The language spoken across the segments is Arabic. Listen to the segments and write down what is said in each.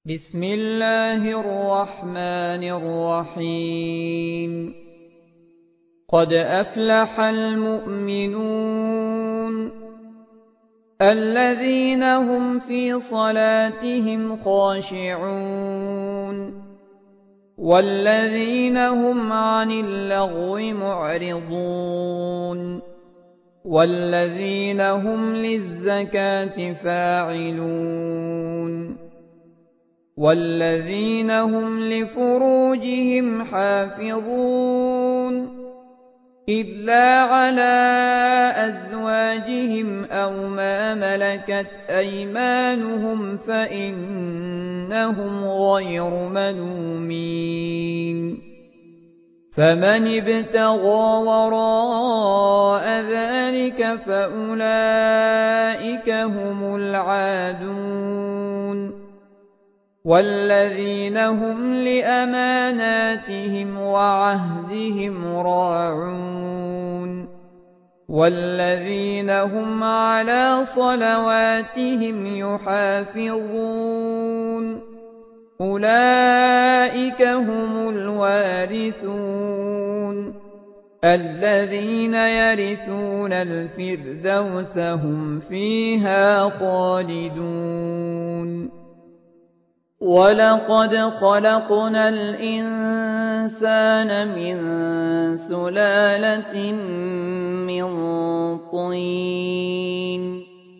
بسم الله الرحمن الرحيم قد أفلح المؤمنون الذين هم في صلاتهم خاشعون والذين هم عن اللغو معرضون والذين هم للزكاة فاعلون والذين هم لفروجهم حافظون إلا على أزواجهم أو ما ملكت أيمانهم فإنهم غير ملومين فمن ابتغى وراء ذلك فأولئك هم العادون والذين هم لأماناتهم وعهدهم راعون والذين هم على صلواتهم يحافظون أولئك هم الوارثون الذين يرثون الفردوس هم فيها خالدون ولقد خلقنا الإنسان من سلالة من طين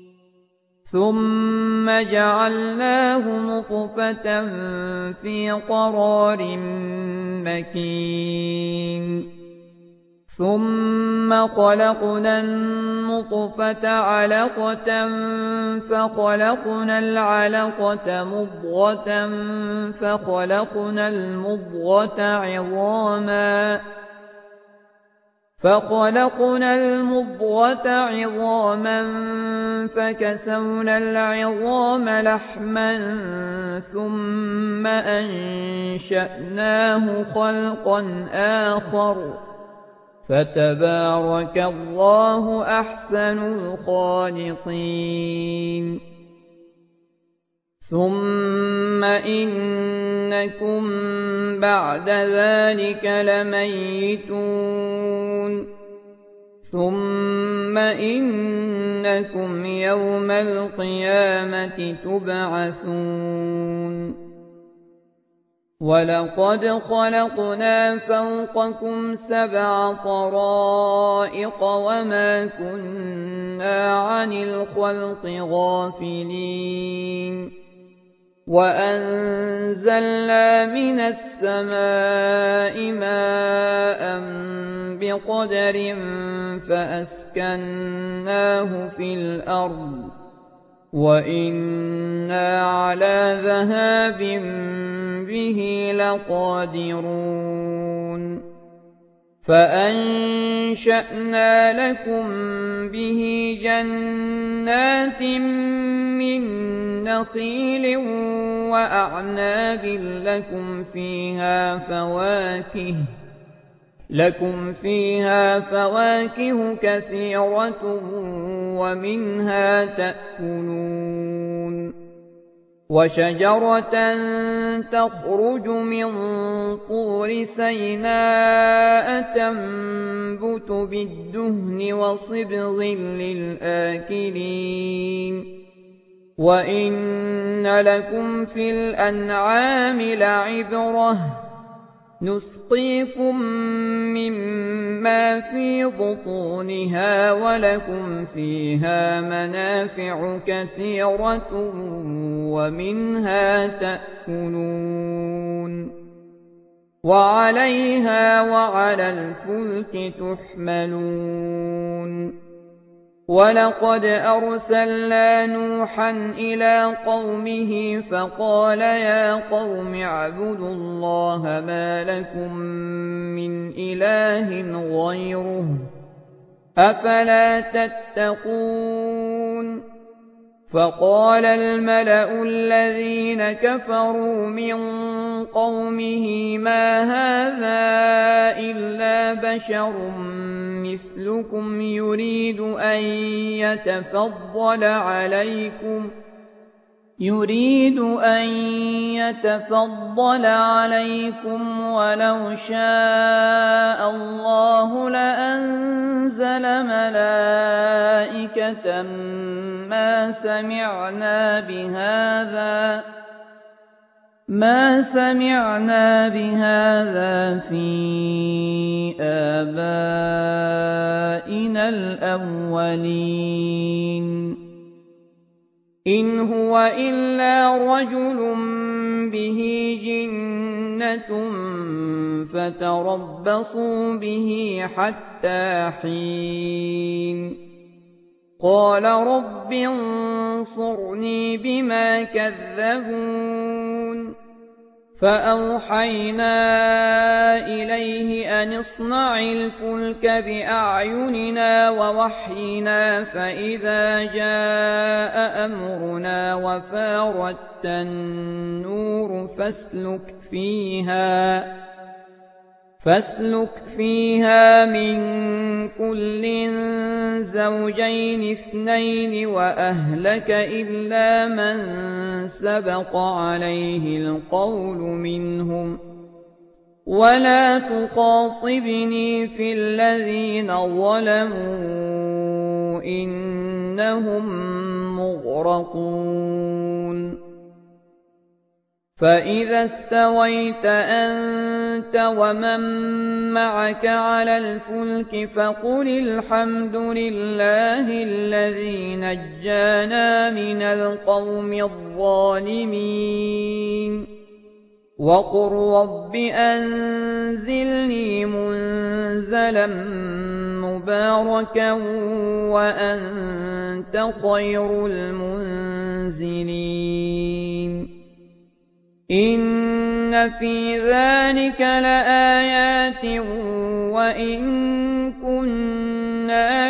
ثم جعلناه نطفة في قرار مكين ثم خلقنا النطفة علقة فخلقنا العلقة مضغة فخلقنا المضغة عظاما فكسونا العظام لحما ثم أنشأناه خلقا آخر فتبارك الله أحسن الخالقين ثم إنكم بعد ذلك لميتون ثم إنكم يوم القيامة تبعثون ولقد خلقنا فوقكم 7 طرائق وما كنا عن الخلق غافلين وأنزلنا من السماء ماء بقدر فأسكناه في الأرض وإنا على ذهاب به لقادرون فأنشأنا لكم به جنات من نخيل وأعناب لكم فيها فواكه كثيرة ومنها تأكلون وشجرة تخرج من طور سيناء تنبت بالدهن وصبغ للآكلين وإن لكم في الأنعام لعبرة نسقيكم مما في بطونها ولكم فيها منافع كثيرة ومنها تأكلون وعليها وعلى الفلك تحملون ولقد أرسلنا نوحا إلى قومه فقال يا قوم اعبدوا الله ما لكم من إله غيره أفلا تتقون فقال الملأ الذين كفروا من قومه ما هذا إلا بشر مثلكم يريد أن يريد أن يتفضل عليكم ولو شاء الله لأنزل ملائكة ما سمعنا بهذا في آبائنا الأولين إن هو إلا رجل به جنة فتربصوا به حتى حين قال رب انصرني بما كذبون فأوحينا إليه أن اصنع الفلك بأعيننا ووحينا فإذا جاء أمرنا وفارت النور فاسلك فيها من كل زوجين اثنين وأهلك إلا من سبق عليه القول منهم ولا تخاطبني في الذين ظلموا إنهم مغرقون فإذا استويت أنت ومن معك على الفلك فقل الحمد لله الذي نجانا من القوم الظالمين وقل رب أنزلني منزلا مباركا وأنت خير المنزلين إن في ذلك لآيات وإن كنا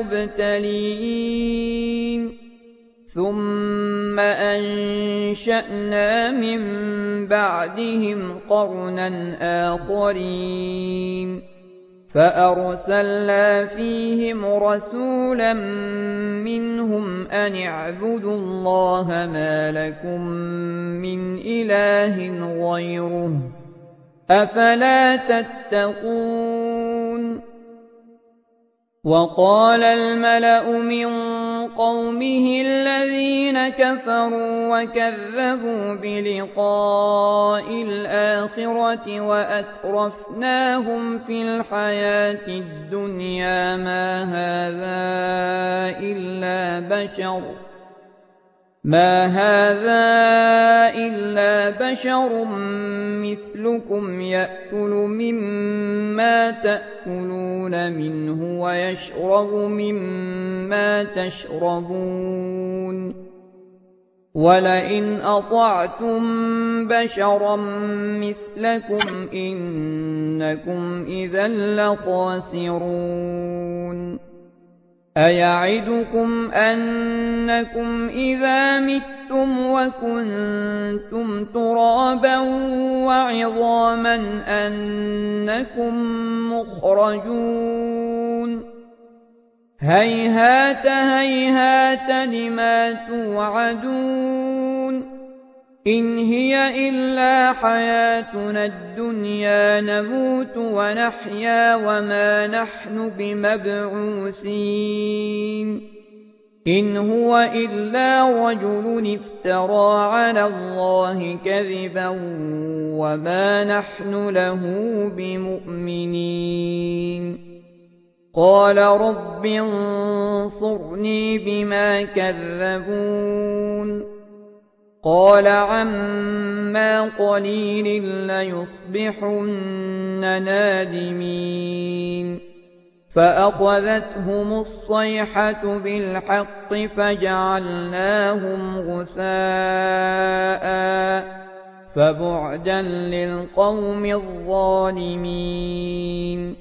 لمبتلين ثم أنشأنا من بعدهم قرنا آخرين فأرسلنا فيهم رسولا منهم أن اعبدوا الله ما لكم من إله غيره أفلا تتقون وقال الملأ من قومه الذين كفروا وكذبوا بلقاء الآخرة وأترفناهم في الحياة الدنيا ما هذا إلا بشر مثلكم يأكل مما تأكلون منه ويشرب مما تشربون ولئن أطعتم بشرا مثلكم إنكم إذا لخاسرون أيعدكم أنكم إذا متم وكنتم ترابا وعظاما أنكم مخرجون هيهات هيهات لما توعدون إن هي إلا حياتنا الدنيا نموت ونحيا وما نحن بمبعوثين إن هو إلا رجل افترى على الله كذبا وما نحن له بمؤمنين قال رب انصرني بما كذبون قال عما قليل ليصبحن نادمين فأخذتهم الصيحة بالحق فجعلناهم غثاء فبعدا للقوم الظالمين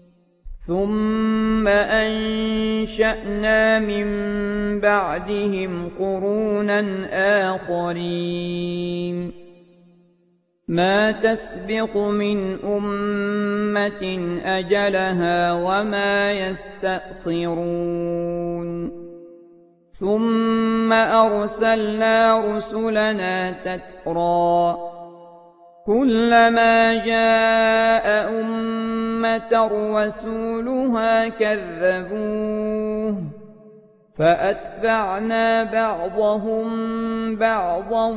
ثم أنشأنا من بعدهم قرونا آخرين ما تسبق من أمة أجلها وما يستأخرون ثم أرسلنا رسلنا تترى كلما جاء أمة رسولها كذبوه فأتبعنا بعضهم بعضا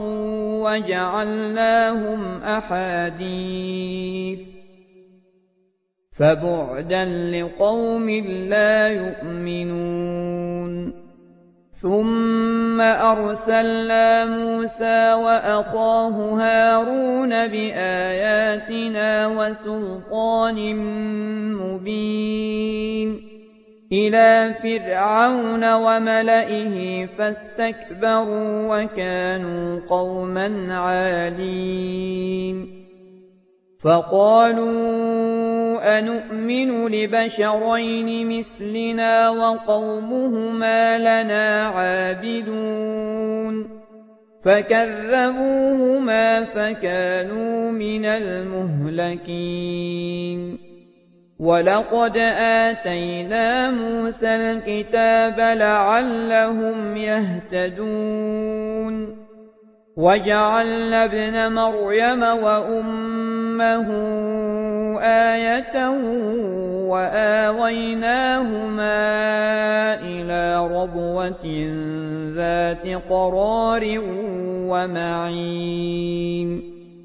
وجعلناهم أحاديث فبعدا لقوم لا يؤمنون ثم أرسلنا موسى وأخاه هارون بآياتنا وسلطان مبين إلى فرعون وملئه فاستكبروا وكانوا قوما عالين فقالوا أنؤمن لبشرين مثلنا وقومهما لنا عابدون فكذبوهما فكانوا من المهلكين ولقد آتينا موسى الكتاب لعلهم يهتدون وجعلنا ابن مريم وأمه آية وآويناهما إلى ربوة ذات قرار ومعين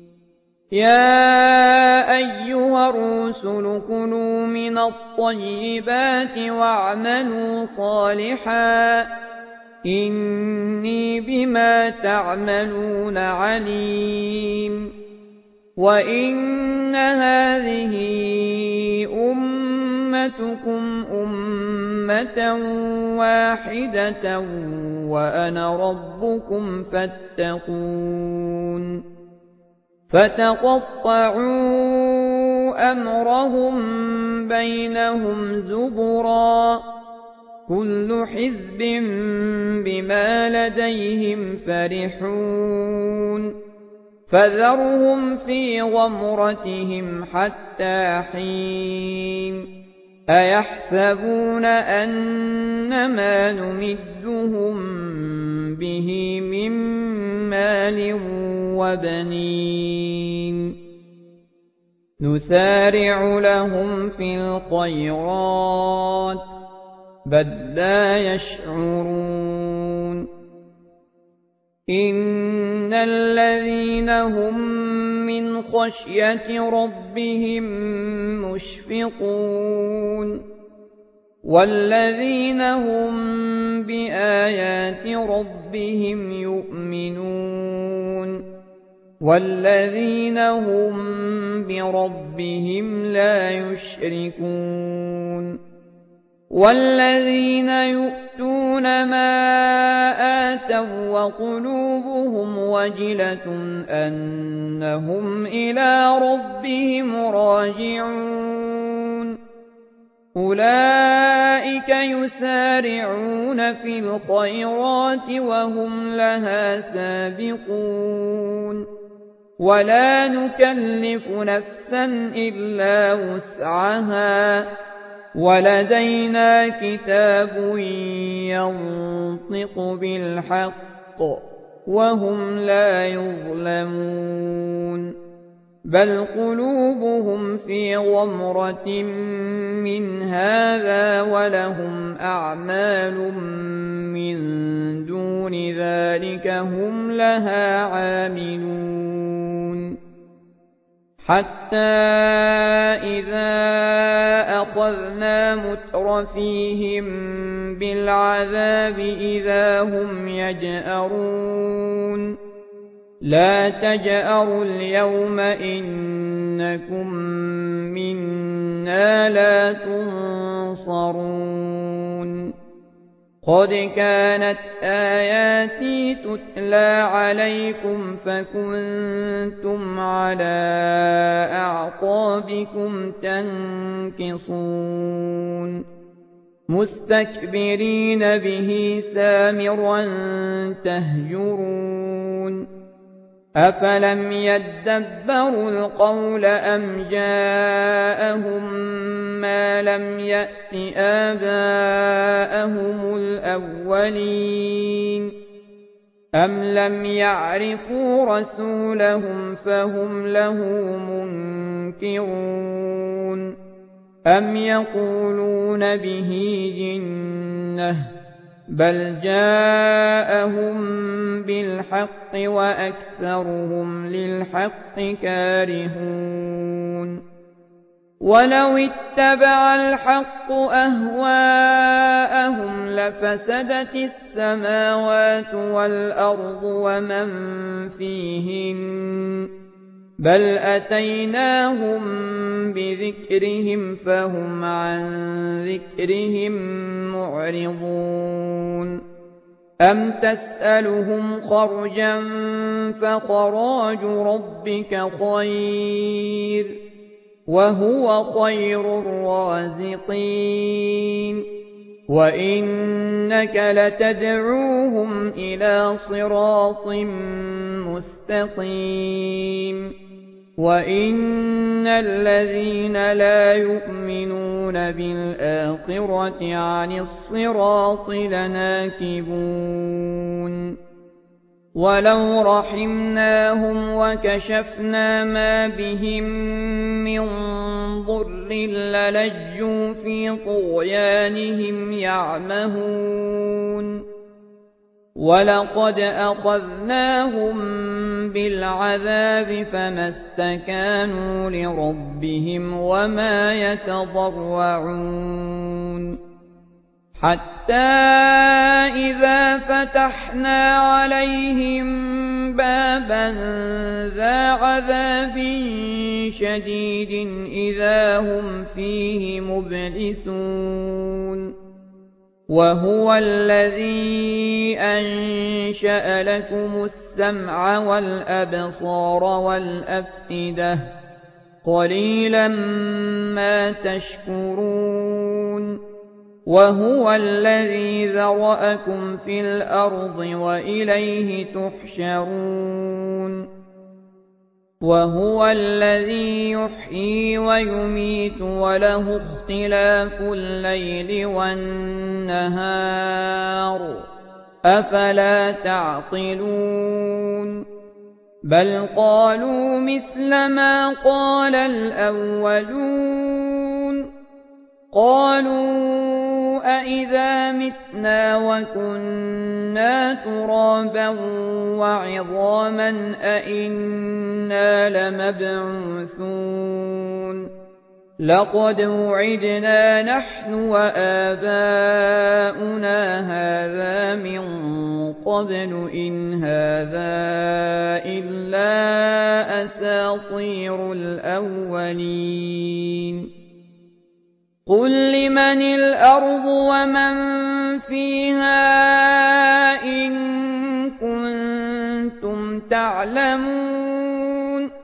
يا أيها الرسل كلوا من الطيبات واعملوا صالحا إني بما تعملون عليم وإن هذه أمتكم أمة واحدة وأنا ربكم فاتقون فتقطعوا أمرهم بينهم زبرا كل حزب بما لديهم فرحون فذرهم في غمرتهم حتى حين أيحسبون أنما نمدهم به من مال وبنين نسارع لهم في الخيرات بل لا يشعرون إن الذين هم من خشية ربهم مشفقون والذين هم بآيات ربهم يؤمنون والذين هم بربهم لا يشركون والذين يؤتون ما آتوا وقلوبهم وجلة أنهم إلى ربهم راجعون أولئك يسارعون في الخيرات وهم لها سابقون ولا نكلف نفسا إلا وسعها ولدينا كتاب ينطق بالحق وهم لا يظلمون بل قلوبهم في غمرة من هذا ولهم أعمال من دون ذلك هم لها عاملون حتى إذا أخذنا مترفيهم بالعذاب إذا هم يجأرون لا تجأروا اليوم إنكم منا لا تنصرون قد كانت آياتي تتلى عليكم فكنتم على أعقابكم تنكصون مستكبرين به سامرا تهجرون أفلم يدبروا القول أم جاءهم ما لم يأت آباءهم الأولين أم لم يعرفوا رسولهم فهم له منكرون أم يقولون به جنة بل جاءهم بالحق وأكثرهم للحق كارهون ولو اتبع الحق أهواءهم لفسدت السماوات والأرض ومن فيهن بل أتيناهم بذكرهم فهم عن ذكرهم معرضون أم تسألهم خرجا فخراج ربك خير وهو خير الرازقين وإنك لتدعوهم إلى صراط مستقيم وإن الذين لا يؤمنون بالآخرة عن الصراط لناكبون ولو رحمناهم وكشفنا ما بهم من ضر للجوا في طغيانهم يعمهون ولقد أخذناهم بالعذاب فما استكانوا لربهم وما يتضرعون حتى إذا فتحنا عليهم بابا ذا عذاب شديد إذا هم فيه مبلسون وهو الذي أنشأ لكم السمع والأبصار والأفئدة قليلا ما تشكرون وهو الذي ذرأكم في الأرض وإليه تحشرون وهو الذي يحيي ويميت وله اختلاف الليل والنهار أفلا تعقلون بل قالوا مثل ما قال الأولون قالوا أإذا متنا وكنا ترابا وعظاما أإنا لمبعوثون لقد وعدنا نحن وآباؤنا هذا من قبل إن هذا إلا أساطير الأولين قل لمن الأرض ومن فيها إن كنتم تعلمون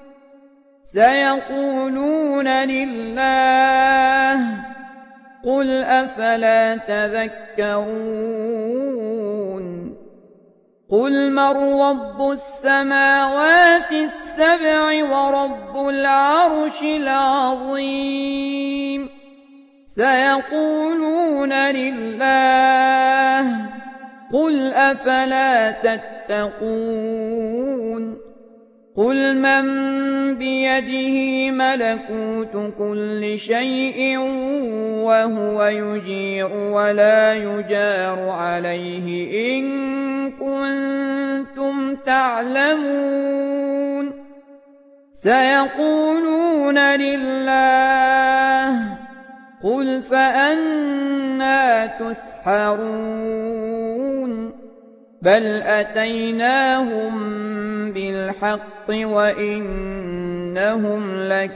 سيقولون لله قل أفلا تذكرون قل من رب السماوات السبع ورب العرش العظيم سيقولون لله قل أفلا تتقون قل من بيده ملكوت كل شيء وهو يجير ولا يجار عليه إن كنتم تعلمون سيقولون لله قل فأنى تسحرون بل أتيناهم بالحق وإنهم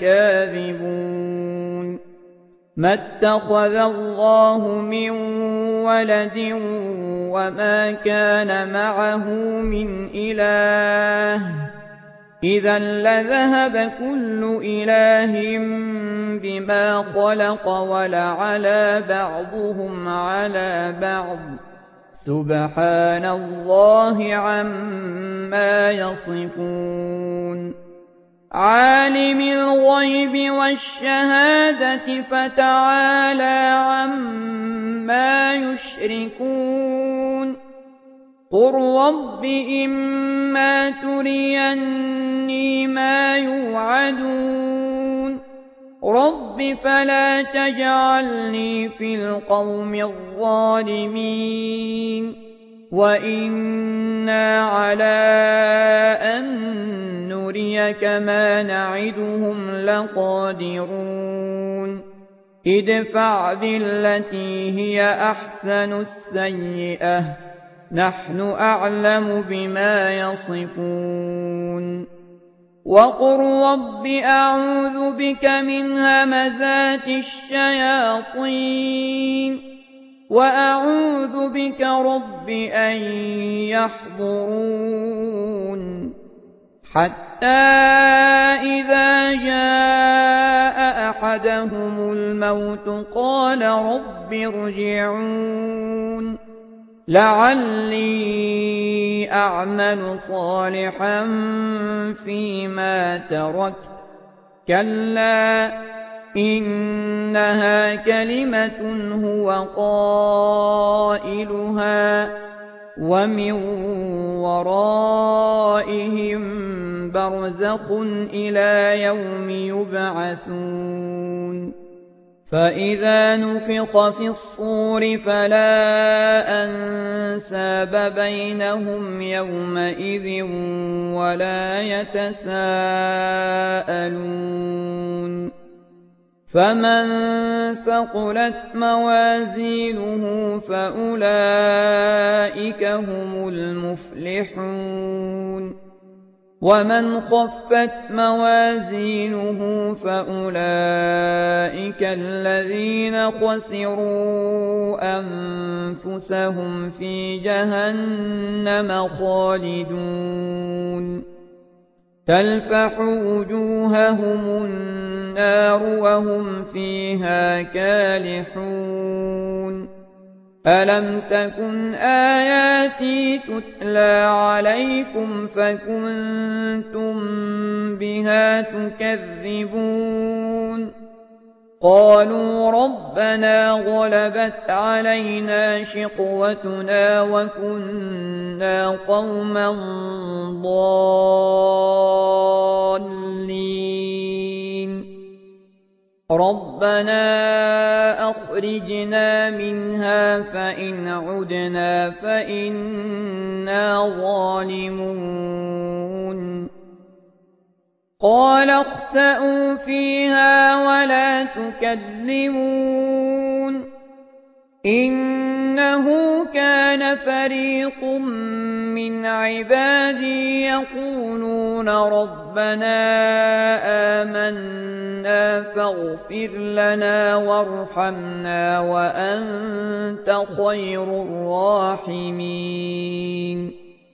لكاذبون ما اتخذ الله من ولد وما كان معه من إله إذا لذهب كل إله بما خلق ولعلى بعضهم على بعض سبحان الله عما يصفون عالم الغيب والشهادة فتعالى عما يشركون قل رب إما تريني ما يوعدون رب فلا تجعلني في القوم الظالمين وإنا على أن نريك ما نعدهم لقادرون ادفع بالتي هي أحسن السيئة نحن أعلم بما يصفون وقل رب أعوذ بك من همزات الشياطين وأعوذ بك رب أن يحضرون حتى إذا جاء أحدهم الموت قال رب ارجعون لعلي أعمل صالحا فيما تركت كلا إنها كلمة هو قائلها ومن ورائهم برزخ إلى يوم يبعثون فإذا نفخ في الصور فلا أنساب بينهم يومئذ ولا يتساءلون فمن ثقلت موازينه فأولئك هم المفلحون ومن خفت موازينه فأولئك الذين خسروا أنفسهم في جهنم خالدون تلفح وجوههم النار وهم فيها كالحون ألم تكن آياتي تتلى عليكم فكنتم بها تكذبون قالوا ربنا غلبت علينا شقوتنا وكنا قوما ضالين ربنا أخرجنا منها فإن عدنا فإنا ظالمون قال اخسئوا فيها ولا تكلمون إنه كان فريق من عبادي يقولون ربنا آمنا فاغفر لنا وارحمنا وأنت خير الراحمين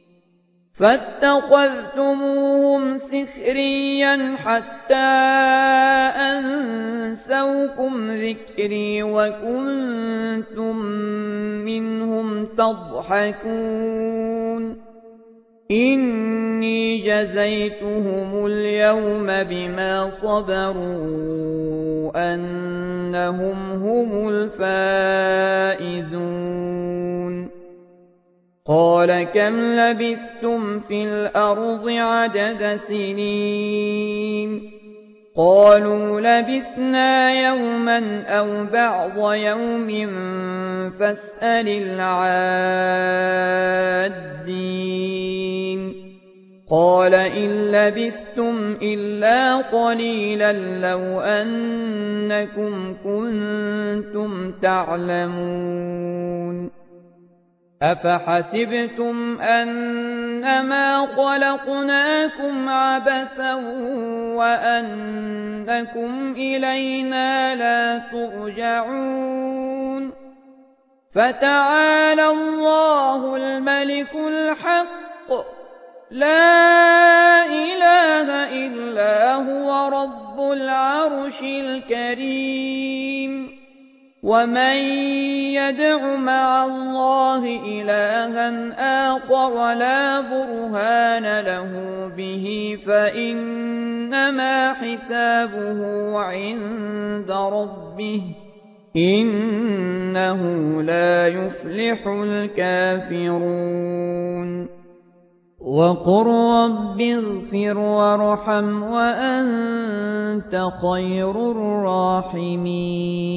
فاتخذتموهم سخريا حتى أنسوكم ذكري وكنتم منهم تضحكون إني جزيتهم اليوم بما صبروا أنهم هم الفائزون قال كم لبثتم في الأرض عدد سنين قالوا لبثنا يوما أو بعض يوم فاسأل العادين قال إن لبثتم إلا قليلا لو أنكم كنتم تعلمون أفحسبتم أنما خلقناكم عبثا وأنكم إلينا لا ترجعون فتعالى الله الملك الحق لا إله إلا هو رب العرش الكريم ومن يدع مع الله إلها آخر لا برهان له به فإنما حسابه عند ربه إنه لا يفلح الكافرون وقل رب اغفر وارحم وأنت خير الراحمين